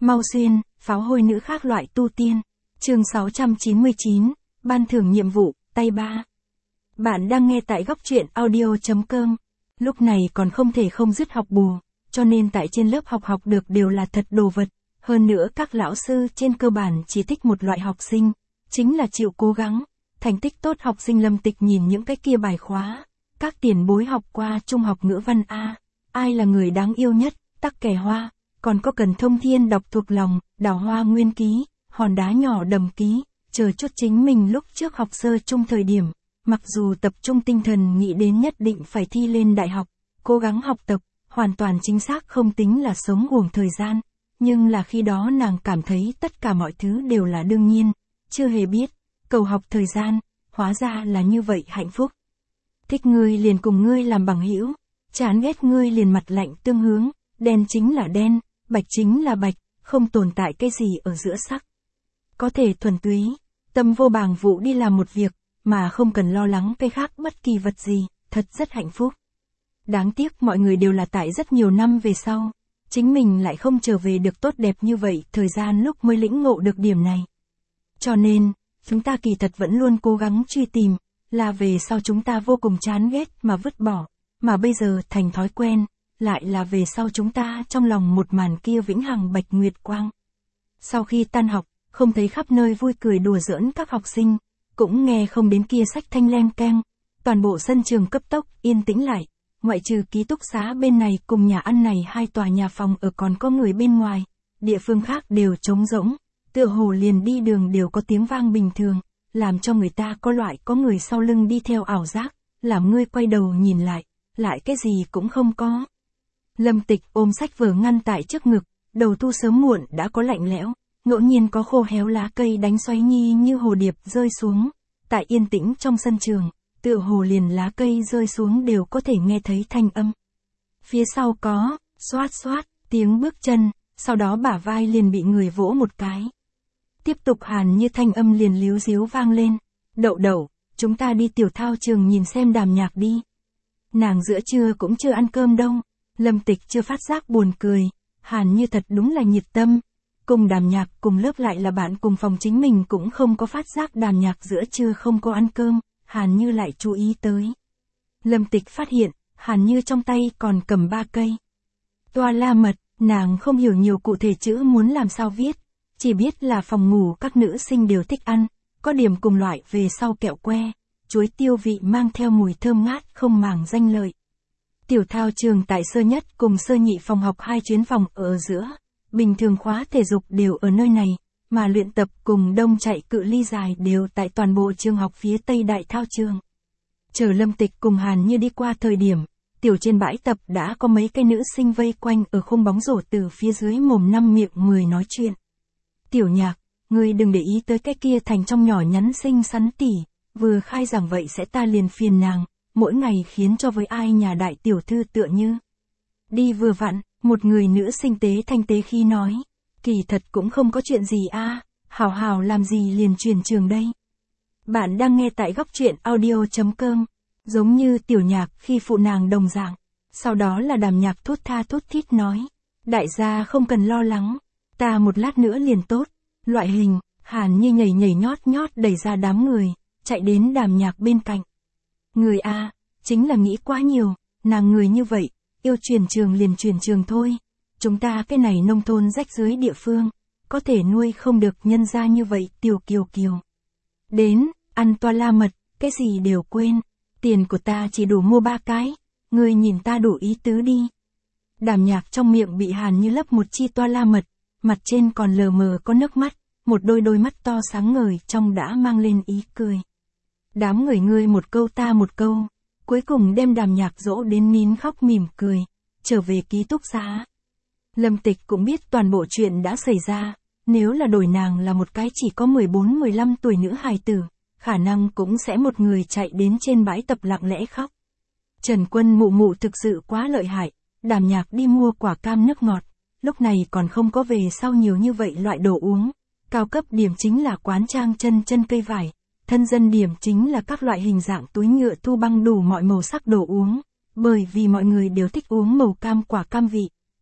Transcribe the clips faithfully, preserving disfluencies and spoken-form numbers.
Mau Xuyên, pháo hôi nữ khác loại tu tiên. Chương sáu trăm chín mươi chín, ban thưởng nhiệm vụ, tay ba. Bạn đang nghe tại góc truyện audio chấm com. Lúc này còn không thể không dứt học bù, cho nên tại trên lớp học học được đều là thật đồ vật. Hơn nữa các lão sư trên cơ bản chỉ thích một loại học sinh, chính là chịu cố gắng, thành tích tốt học sinh. Lâm Tịch nhìn những cái kia bài khóa, các tiền bối học qua trung học ngữ văn A, ai là người đáng yêu nhất, tắc kè hoa, còn có Cần Thông Thiên đọc thuộc lòng, Đào Hoa Nguyên Ký, Hòn Đá Nhỏ Đầm Ký, chờ chút chính mình lúc trước học sơ trung thời điểm, mặc dù tập trung tinh thần nghĩ đến nhất định phải thi lên đại học, cố gắng học tập, hoàn toàn chính xác không tính là sống uổng thời gian, nhưng là khi đó nàng cảm thấy tất cả mọi thứ đều là đương nhiên, chưa hề biết, cầu học thời gian, hóa ra là như vậy hạnh phúc. Thích ngươi liền cùng ngươi làm bằng hữu, chán ghét ngươi liền mặt lạnh tương hướng, đen chính là đen, bạch chính là bạch, không tồn tại cái gì ở giữa sắc. Có thể thuần túy, tâm vô bàng vụ đi làm một việc, mà không cần lo lắng cái khác bất kỳ vật gì, thật rất hạnh phúc. Đáng tiếc mọi người đều là tại rất nhiều năm về sau, chính mình lại không trở về được tốt đẹp như vậy, thời gian lúc mới lĩnh ngộ được điểm này. Cho nên, chúng ta kỳ thật vẫn luôn cố gắng truy tìm, là về sau chúng ta vô cùng chán ghét mà vứt bỏ, mà bây giờ thành thói quen, lại là về sau chúng ta trong lòng một màn kia vĩnh hằng bạch nguyệt quang. Sau khi tan học, không thấy khắp nơi vui cười đùa giỡn các học sinh, cũng nghe không đến kia sách thanh lem keng, toàn bộ sân trường cấp tốc yên tĩnh lại, ngoại trừ ký túc xá bên này cùng nhà ăn này hai tòa nhà phòng ở còn có người bên ngoài, địa phương khác đều trống rỗng, tựa hồ liền đi đường đều có tiếng vang bình thường, làm cho người ta có loại có người sau lưng đi theo ảo giác, làm ngươi quay đầu nhìn lại, lại cái gì cũng không có. Lâm Tịch ôm sách vở ngăn tại trước ngực, đầu thu sớm muộn đã có lạnh lẽo, ngẫu nhiên có khô héo lá cây đánh xoáy nhi như hồ điệp rơi xuống, tại yên tĩnh trong sân trường, tựa hồ liền lá cây rơi xuống đều có thể nghe thấy thanh âm. Phía sau có, xoát xoát, tiếng bước chân, sau đó bả vai liền bị người vỗ một cái. Tiếp tục hàn như thanh âm liền líu díu vang lên, Đậu Đậu, chúng ta đi tiểu thao trường nhìn xem đàm nhạc đi. Nàng giữa trưa cũng chưa ăn cơm đâu. Lâm Tịch chưa phát giác buồn cười, hàn như thật đúng là nhiệt tâm. Cùng đàm nhạc cùng lớp lại là bạn cùng phòng, chính mình cũng không có phát giác đàm nhạc giữa trưa không có ăn cơm, hàn như lại chú ý tới. Lâm Tịch phát hiện, hàn như trong tay còn cầm ba cây toa la mật, nàng không hiểu nhiều cụ thể chữ muốn làm sao viết, chỉ biết là phòng ngủ các nữ sinh đều thích ăn, có điểm cùng loại về sau kẹo que, chuối tiêu vị mang theo mùi thơm ngát không màng danh lợi. Tiểu thao trường tại sơ nhất cùng sơ nhị phòng học hai chuyến phòng ở giữa, bình thường khóa thể dục đều ở nơi này, mà luyện tập cùng đông chạy cự ly dài đều tại toàn bộ trường học phía tây đại thao trường. Chờ Lâm Tịch cùng Hàn Như đi qua thời điểm, tiểu trên bãi tập đã có mấy cái nữ sinh vây quanh ở khung bóng rổ từ phía dưới mồm năm miệng mười nói chuyện. Tiểu Nhạc, ngươi đừng để ý tới cái kia thành trong nhỏ nhắn xinh xắn tỉ, vừa khai giảng vậy sẽ ta liền phiền nàng, mỗi ngày khiến cho với ai nhà đại tiểu thư tựa như. Đi vừa vặn, một người nữ sinh tế thanh tế khi nói, kỳ thật cũng không có chuyện gì a, à, hào hào làm gì liền truyền trường đây. Bạn đang nghe tại góc truyện audio chấm com, giống như Tiểu Nhạc khi phụ nàng đồng dạng, sau đó là đàm nhạc thốt tha thốt thít nói, đại gia không cần lo lắng, ta một lát nữa liền tốt, loại hình, Hàn Như nhảy nhảy nhót nhót đẩy ra đám người, chạy đến đàm nhạc bên cạnh. Người a, à, chính là nghĩ quá nhiều, nàng người như vậy, yêu truyền trường liền truyền trường thôi. Chúng ta cái này nông thôn rách dưới địa phương, có thể nuôi không được nhân gia như vậy tiểu kiều kiều. Đến, ăn toa la mật, cái gì đều quên, tiền của ta chỉ đủ mua ba cái, người nhìn ta đủ ý tứ đi. Đàm nhạc trong miệng bị Hàn Như lấp một chi toa la mật, mặt trên còn lờ mờ có nước mắt, một đôi đôi mắt to sáng ngời trong đã mang lên ý cười. Đám người ngươi một câu ta một câu, cuối cùng đem đàm nhạc dỗ đến nín khóc mỉm cười, trở về ký túc xá. Lâm Tịch cũng biết toàn bộ chuyện đã xảy ra, nếu là đổi nàng là một cái chỉ có mười bốn mười lăm tuổi nữ hài tử, khả năng cũng sẽ một người chạy đến trên bãi tập lặng lẽ khóc. Trần Quân mụ mụ thực sự quá lợi hại, đàm nhạc đi mua quả cam nước ngọt, lúc này còn không có về sau nhiều như vậy loại đồ uống, cao cấp điểm chính là quán trang chân chân cây vải. Thân dân điểm chính là các loại hình dạng túi nhựa thu băng đủ mọi màu sắc đồ uống, bởi vì mọi người đều thích uống màu cam quả cam vị,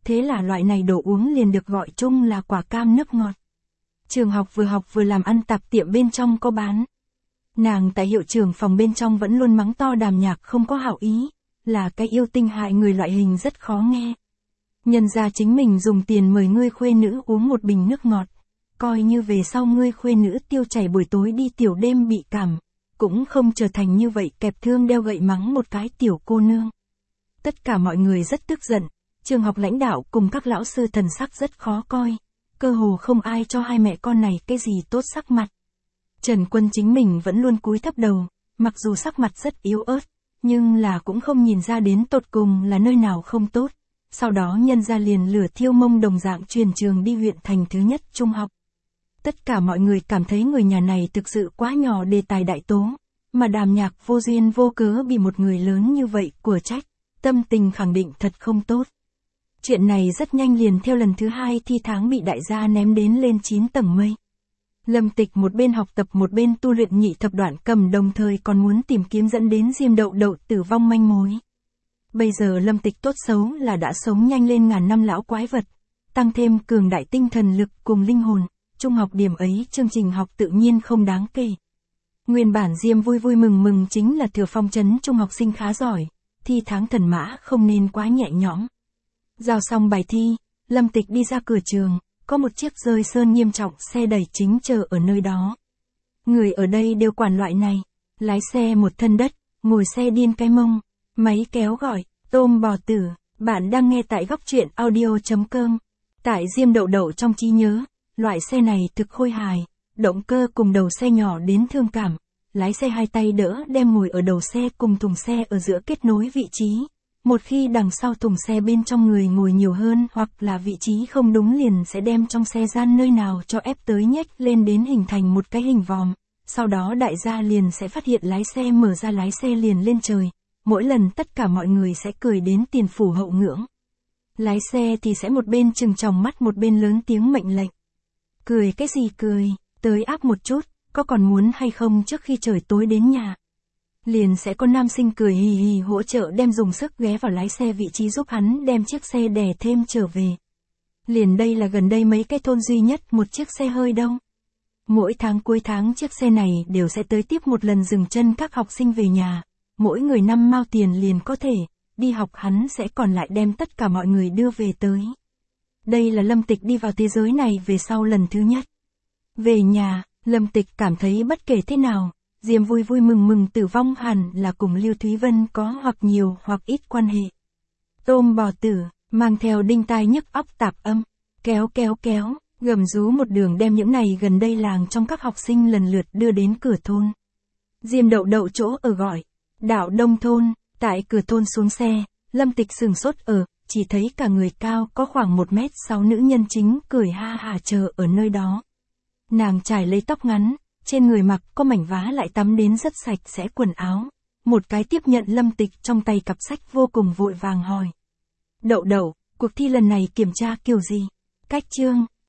thế là loại này đồ uống liền được gọi chung là quả cam nước ngọt. Trường học vừa học vừa làm ăn tạp tiệm bên trong có bán. Nàng tại hiệu trưởng phòng bên trong vẫn luôn mắng to Đàm Nhạc không có hảo ý, là cái yêu tinh hại người loại hình rất khó nghe. Nhân ra chính mình dùng tiền mời ngươi khuê nữ uống một bình nước ngọt, coi như về sau ngươi khuê nữ tiêu chảy buổi tối đi tiểu đêm bị cảm, cũng không trở thành như vậy kẹp thương đeo gậy mắng một cái tiểu cô nương. Tất cả mọi người rất tức giận, trường học lãnh đạo cùng các lão sư thần sắc rất khó coi, cơ hồ không ai cho hai mẹ con này cái gì tốt sắc mặt. Trần Quân chính mình vẫn luôn cúi thấp đầu, mặc dù sắc mặt rất yếu ớt, nhưng là cũng không nhìn ra đến tột cùng là nơi nào không tốt. Sau đó nhân ra liền lửa thiêu mông đồng dạng truyền trường đi huyện thành thứ nhất trung học. Tất cả mọi người cảm thấy người nhà này thực sự quá nhỏ đề tài đại tố, mà Đàm Nhạc vô duyên vô cớ bị một người lớn như vậy của trách, tâm tình khẳng định thật không tốt. Chuyện này rất nhanh liền theo lần thứ hai thi tháng bị đại gia ném đến lên chín tầng mây. Lâm Tịch một bên học tập một bên tu luyện nhị thập đoạn cầm đồng thời còn muốn tìm kiếm dẫn đến Diêm Đậu Đậu tử vong manh mối. Bây giờ Lâm Tịch tốt xấu là đã sống nhanh lên ngàn năm lão quái vật, tăng thêm cường đại tinh thần lực cùng linh hồn, trung học điểm ấy chương trình học tự nhiên không đáng kể. Nguyên bản Diêm vui vui mừng mừng chính là thừa phong trấn trung học sinh khá giỏi, thi tháng thần mã không nên quá nhẹ nhõm. Giao xong bài thi, Lâm Tịch đi ra cửa trường, có một chiếc rơi sơn nghiêm trọng xe đẩy chính chờ ở nơi đó. Người ở đây đều quản loại này, lái xe một thân đất, ngồi xe điên cái mông, máy kéo gọi, tôm bò tử, bạn đang nghe tại góc truyện audio chấm com. Tại Diêm Đậu Đậu trong trí nhớ, loại xe này thực khôi hài, động cơ cùng đầu xe nhỏ đến thương cảm, lái xe hai tay đỡ đem ngồi ở đầu xe cùng thùng xe ở giữa kết nối vị trí. Một khi đằng sau thùng xe bên trong người ngồi nhiều hơn hoặc là vị trí không đúng liền sẽ đem trong xe gian nơi nào cho ép tới nhếch lên đến hình thành một cái hình vòm. Sau đó đại gia liền sẽ phát hiện lái xe mở ra lái xe liền lên trời. Mỗi lần tất cả mọi người sẽ cười đến tiền phủ hậu ngưỡng. Lái xe thì sẽ một bên trừng tròng mắt một bên lớn tiếng mệnh lệnh. Cười cái gì cười, tới áp một chút, có còn muốn hay không trước khi trời tối đến nhà. Liền sẽ có nam sinh cười hì hì hỗ trợ đem dùng sức ghé vào lái xe vị trí giúp hắn đem chiếc xe đè thêm trở về. Liền đây là gần đây mấy cái thôn duy nhất một chiếc xe hơi đâu. Mỗi tháng cuối tháng chiếc xe này đều sẽ tới tiếp một lần dừng chân các học sinh về nhà. Mỗi người năm mao tiền liền có thể, đi học hắn sẽ còn lại đem tất cả mọi người đưa về tới. Đây là Lâm Tịch đi vào thế giới này về sau lần thứ nhất. Về nhà, Lâm Tịch cảm thấy bất kể thế nào, Diêm vui vui mừng mừng tử vong hẳn là cùng Lưu Thúy Vân có hoặc nhiều hoặc ít quan hệ. Tôm bò tử, mang theo đinh tai nhức óc tạp âm, kéo kéo kéo, gầm rú một đường đem những này gần đây làng trong các học sinh lần lượt đưa đến cửa thôn. Diêm Đậu Đậu chỗ ở gọi, Đạo Đông thôn, tại cửa thôn xuống xe, Lâm Tịch sừng sốt ở, chỉ thấy cả người cao có khoảng một mét sáu nữ nhân chính cười ha hà chờ ở nơi đó. Nàng trải lấy tóc ngắn, trên người mặc có mảnh vá lại tắm đến rất sạch sẽ quần áo. Một cái tiếp nhận Lâm Tịch trong tay cặp sách vô cùng vội vàng hỏi. Đậu Đậu, cuộc thi lần này kiểm tra kiểu gì? Cách chương,